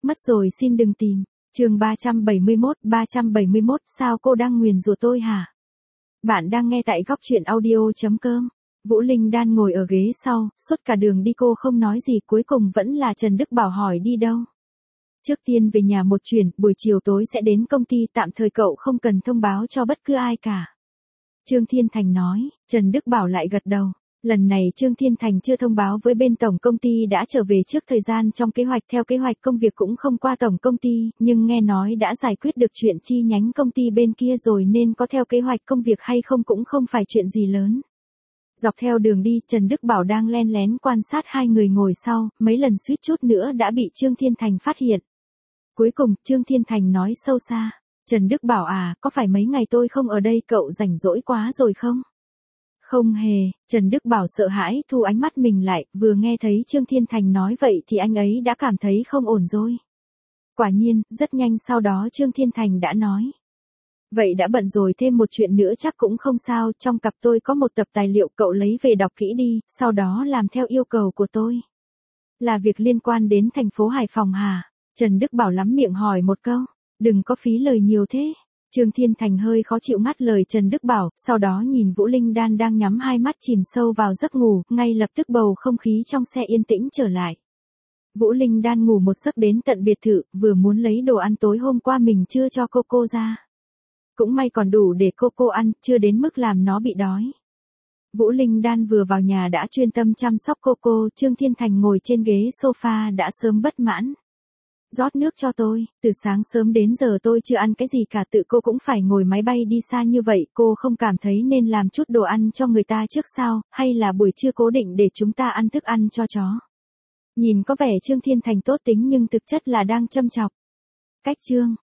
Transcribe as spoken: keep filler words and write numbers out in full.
Mất rồi xin đừng tìm. Chương ba trăm bảy mươi mốt, ba trăm bảy mươi mốt, sao cô đang nguyền rủa tôi hả? Bạn đang nghe tại góc truyện audio chấm com. Vũ Linh Đan ngồi ở ghế sau, suốt cả đường đi cô không nói gì, cuối cùng vẫn là Trần Đức Bảo hỏi đi đâu. Trước tiên về nhà một chuyến, buổi chiều tối sẽ đến công ty, tạm thời cậu không cần thông báo cho bất cứ ai cả. Trương Thiên Thành nói. Trần Đức Bảo lại gật đầu. Lần này Trương Thiên Thành chưa thông báo với bên tổng công ty đã trở về trước thời gian trong kế hoạch, theo kế hoạch công việc cũng không qua tổng công ty, nhưng nghe nói đã giải quyết được chuyện chi nhánh công ty bên kia rồi nên có theo kế hoạch công việc hay không cũng không phải chuyện gì lớn. Dọc theo đường đi, Trần Đức Bảo đang len lén quan sát hai người ngồi sau, mấy lần suýt chút nữa đã bị Trương Thiên Thành phát hiện. Cuối cùng, Trương Thiên Thành nói sâu xa. Trần Đức Bảo à, có phải mấy ngày tôi không ở đây cậu rảnh rỗi quá rồi không? Không hề, Trần Đức Bảo sợ hãi thu ánh mắt mình lại, vừa nghe thấy Trương Thiên Thành nói vậy thì anh ấy đã cảm thấy không ổn rồi. Quả nhiên, rất nhanh sau đó Trương Thiên Thành đã nói. Vậy đã bận rồi, thêm một chuyện nữa chắc cũng không sao, trong cặp tôi có một tập tài liệu, cậu lấy về đọc kỹ đi, sau đó làm theo yêu cầu của tôi. Là việc liên quan đến thành phố Hải Phòng hả? Trần Đức Bảo lắm miệng hỏi một câu, đừng có phí lời nhiều thế. Trương Thiên Thành hơi khó chịu ngắt lời Trần Đức Bảo, sau đó nhìn Vũ Linh Đan đang nhắm hai mắt chìm sâu vào giấc ngủ, ngay lập tức bầu không khí trong xe yên tĩnh trở lại. Vũ Linh Đan ngủ một giấc đến tận biệt thự, vừa muốn lấy đồ ăn tối hôm qua mình chưa cho cô cô ra. Cũng may còn đủ để cô cô ăn, chưa đến mức làm nó bị đói. Vũ Linh Đan vừa vào nhà đã chuyên tâm chăm sóc cô cô, Trương Thiên Thành ngồi trên ghế sofa đã sớm bất mãn. Rót nước cho tôi, từ sáng sớm đến giờ tôi chưa ăn cái gì cả, tự cô cũng phải ngồi máy bay đi xa như vậy, cô không cảm thấy nên làm chút đồ ăn cho người ta trước sao, hay là buổi trưa cố định để chúng ta ăn thức ăn cho chó. Nhìn có vẻ Trương Thiên Thành tốt tính nhưng thực chất là đang châm chọc. Cách Trương